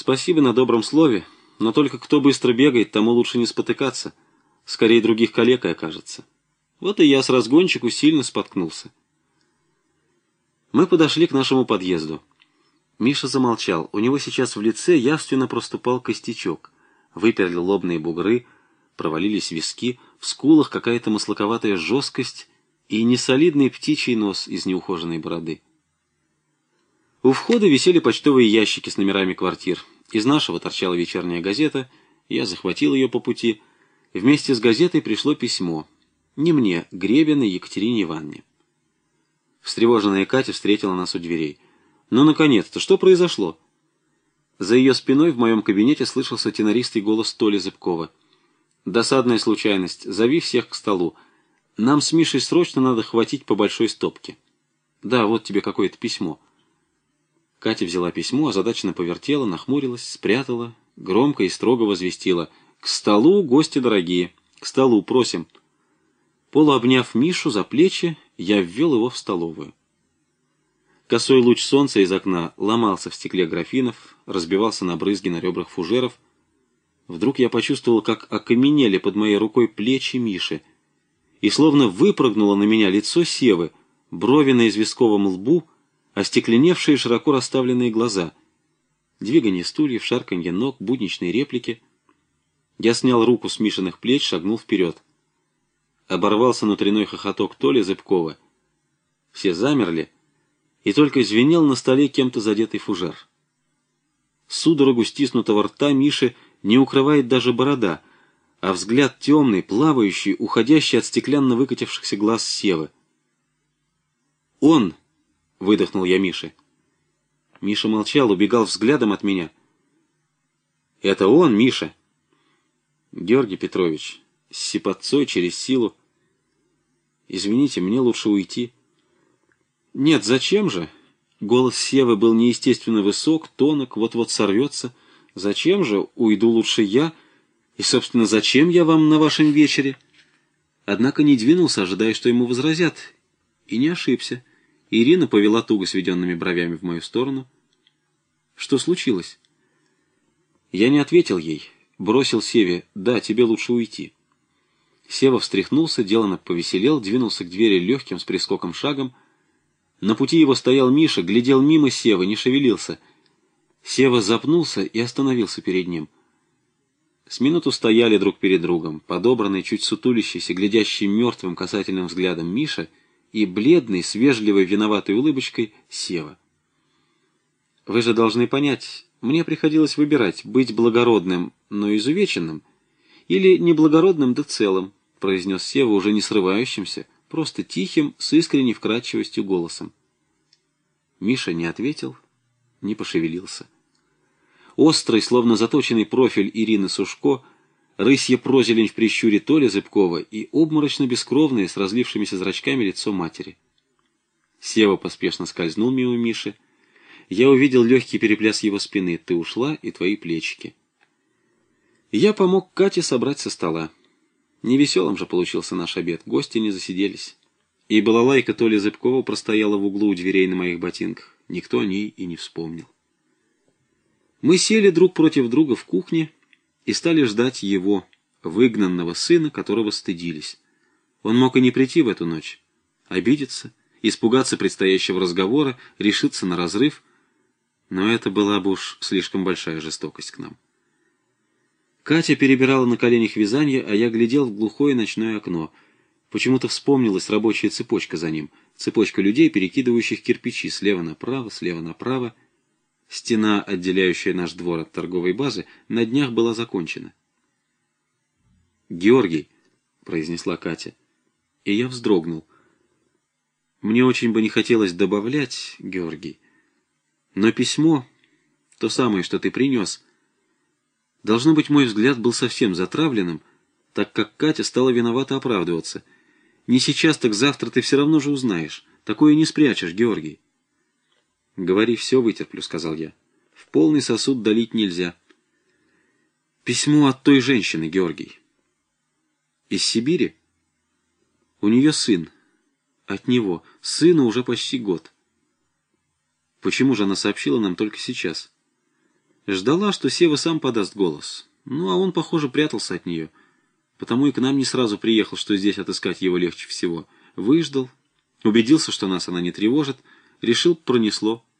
Спасибо на добром слове, но только кто быстро бегает, тому лучше не спотыкаться. Скорее других коллег окажется. Вот и я с разгончику сильно споткнулся. Мы подошли к нашему подъезду. Миша замолчал. У него сейчас в лице явственно проступал костячок. Выперли лобные бугры, провалились виски, в скулах какая-то маслаковатая жесткость и несолидный птичий нос из неухоженной бороды. У входа висели почтовые ящики с номерами квартир. Из нашего торчала вечерняя газета. Я захватил ее по пути. Вместе с газетой пришло письмо. Не мне, Гребиной Екатерине Ивановне. Встревоженная Катя встретила нас у дверей. «Ну, наконец-то! Что произошло?» За ее спиной в моем кабинете слышался тенористый голос Толи Зыбкова. «Досадная случайность. Зови всех к столу. Нам с Мишей срочно надо хватить по большой стопке». «Да, вот тебе какое-то письмо». Катя взяла письмо, озадаченно повертела, нахмурилась, спрятала, громко и строго возвестила: «К столу, гости дорогие! К столу, просим!» Полуобняв Мишу за плечи, я ввел его в столовую. Косой луч солнца из окна ломался в стекле графинов, разбивался на брызги на ребрах фужеров. Вдруг я почувствовал, как окаменели под моей рукой плечи Миши, и словно выпрыгнуло на меня лицо Севы, брови на известковом лбу, остекленевшие широко расставленные глаза. Двигание стульев, шарканье ног, будничные реплики. Я снял руку с Мишиных плеч, шагнул вперед. Оборвался внутренний хохоток Толи Зыбкова. Все замерли, и только звенел на столе кем-то задетый фужер. Судорогу стиснутого рта Миши не укрывает даже борода, а взгляд темный, плавающий, уходящий от стеклянно выкатившихся глаз Севы. «Он!» — выдохнул я Мише. Миша молчал, убегал взглядом от меня. «Это он, Миша!» «Георгий Петрович, с сипотцой через силу. Извините, мне лучше уйти». «Нет, зачем же?» Голос Севы был неестественно высок, тонок, вот-вот сорвется. «Зачем же? Уйду лучше я. И, собственно, зачем я вам на вашем вечере?» Однако не двинулся, ожидая, что ему возразят. И не ошибся. Ирина повела туго сведенными бровями в мою сторону. «Что случилось?» Я не ответил ей. Бросил Севе: «Да, тебе лучше уйти». Сева встряхнулся, деланно повеселел, двинулся к двери легким с прискоком шагом. На пути его стоял Миша, глядел мимо Севы, не шевелился. Сева запнулся и остановился перед ним. С минуту стояли друг перед другом, подобранный, чуть сутулящийся, глядящий мертвым касательным взглядом Миша и бледный, с вежливой виноватой улыбочкой Сева. «Вы же должны понять, мне приходилось выбирать, быть благородным, но изувеченным, или неблагородным да целым», произнес Сева уже не срывающимся, просто тихим, с искренней вкрадчивостью голосом. Миша не ответил, не пошевелился. Острый, словно заточенный профиль Ирины Сушко, рысье прозелень в прищуре Толи Зыбкова и обморочно-бескровное с разлившимися зрачками лицо матери. Сева поспешно скользнул мимо Миши. Я увидел легкий перепляс его спины. «Ты ушла, и твои плечики». Я помог Кате собрать со стола. Невеселым же получился наш обед, гости не засиделись. И балалайка Толи Зыбкова простояла в углу у дверей на моих ботинках. Никто о ней и не вспомнил. Мы сели друг против друга в кухне и стали ждать его, выгнанного сына, которого стыдились. Он мог и не прийти в эту ночь, обидеться, испугаться предстоящего разговора, решиться на разрыв, но это была бы уж слишком большая жестокость к нам. Катя перебирала на коленях вязание, а я глядел в глухое ночное окно. Почему-то вспомнилась рабочая цепочка за ним, цепочка людей, перекидывающих кирпичи слева направо. Стена, отделяющая наш двор от торговой базы, на днях была закончена. «Георгий», — произнесла Катя, и я вздрогнул. Мне очень бы не хотелось добавлять, Георгий, но письмо, то самое, что ты принес, должно быть, мой взгляд был совсем затравленным, так как Катя стала виновато оправдываться. Не сейчас, так завтра ты все равно же узнаешь. Такое не спрячешь, Георгий. «Говори, все вытерплю», — сказал я. «В полный сосуд долить нельзя». «Письмо от той женщины, Георгий». «Из Сибири?» «У нее сын. От него. Сыну уже почти год». «Почему же она сообщила нам только сейчас?» Ждала, что Сева сам подаст голос. Ну, а он, похоже, прятался от нее. Потому и к нам не сразу приехал, что здесь отыскать его легче всего. Выждал, убедился, что нас она не тревожит, решил, пронесло.